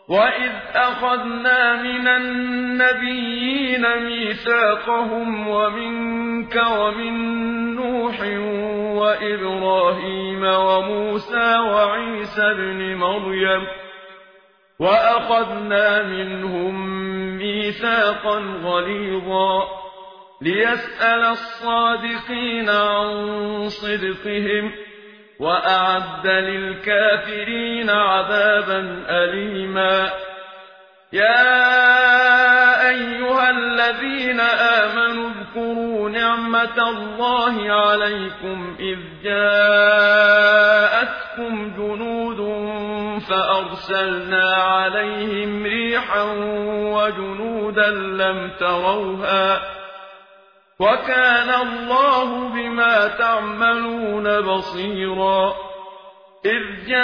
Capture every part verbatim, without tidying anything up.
وَإِذْ أَخَذْنَا مِنَ النَّبِيِّينَ مِيثَاقَهُمْ وَمِنكَ وَمِن نُّوحٍ وَإِبْرَاهِيمَ وَمُوسَىٰ وَعِيسَى ابْنِ مَرْيَمَ وَأَخَذْنَا مِنْهُم مِّيثَاقًا غَلِيظًا لِّيَسْأَلَ الصَّادِقِينَ عَن صِدْقِهِمْ وَأَعَدَّ لِلْكَافِرِينَ عَذَابًا أَلِيمًا يَا أَيُّهَا الَّذِينَ آمَنُوا اذْكُرُوا نِعْمَةَ اللَّهِ عَلَيْكُمْ إِذْ جَاءَتْكُمْ جُنُودٌ فَأَرْسَلْنَا عَلَيْهِمْ رِيحًا وَجُنُودًا لَّمْ تَرَوْهَا وَكَانَ اللَّهُ بِمَا تَعْمَلُونَ بَصِيرًا إِذْ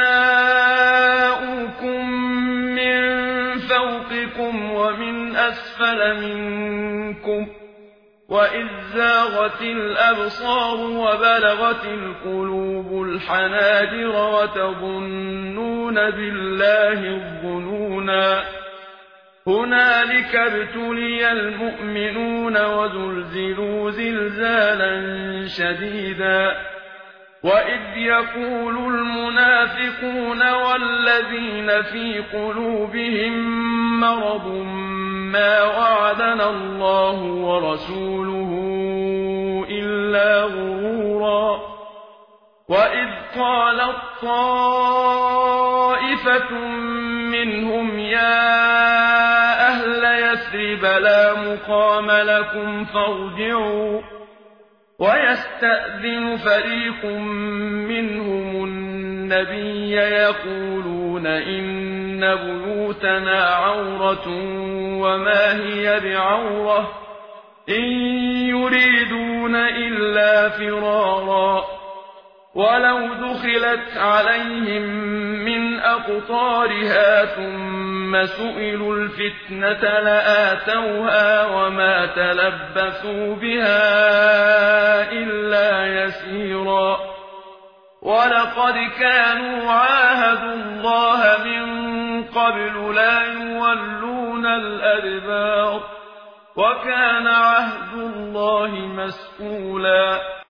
جَاءُوكُم مِّن فَوْقِكُمْ وَمِنْ أَسْفَلَ مِنكُمْ وَإِذْ زَاغَتِ الْأَبْصَارُ وَبَلَغَتِ الْقُلُوبُ الْحَنَاجِرَ وَتَظُنُّونَ بِاللَّهِ الظُّنُونَا هُنَالِكَ ابْتُلِيَ الْمُؤْمِنُونَ وَزُلْزِلُوا زِلْزَالًا شَدِيدًا وَإِذْ يَقُولُ الْمُنَافِقُونَ وَالَّذِينَ فِي قُلُوبِهِم مَّرَضٌ مَّا وَعَدَنَا اللَّهُ وَرَسُولُهُ إِلَّا غُرُورًا وَإِذْ قَالَت طَّائِفَةٌ مِّنْهُمْ يَا أَهْلَ يَثْرِبَ لَا مُقَامَ لَكُمْ فَارْجِعُوا وَيَسْتَأْذِنُ فَرِيقٌ مِّنْهُمُ النَّبِيَّ يَقُولُونَ إِنَّ بُيُوتَنَا عَوْرَةٌ وَمَا هِيَ بِعَوْرَةٍ إِن يُرِيدُونَ إِلَّا فِرَارًا وَلَوْ دُخِلَتْ عَلَيْهِم مِّنْ أَقْطَارِهَا ثُمَّ سُئِلُوا الْفِتْنَةَ لَآتَوْهَا وَمَا تَلَبَّثُوا بِهَا إِلَّا يَسِيرًا وَلَقَدْ كَانُوا عَاهَدُوا اللَّهَ مِن قَبْلُ لَا يُوَلُّونَ الْأَدْبَارَ وَكَانَ عَهْدُ اللَّهِ مَسْئُولًا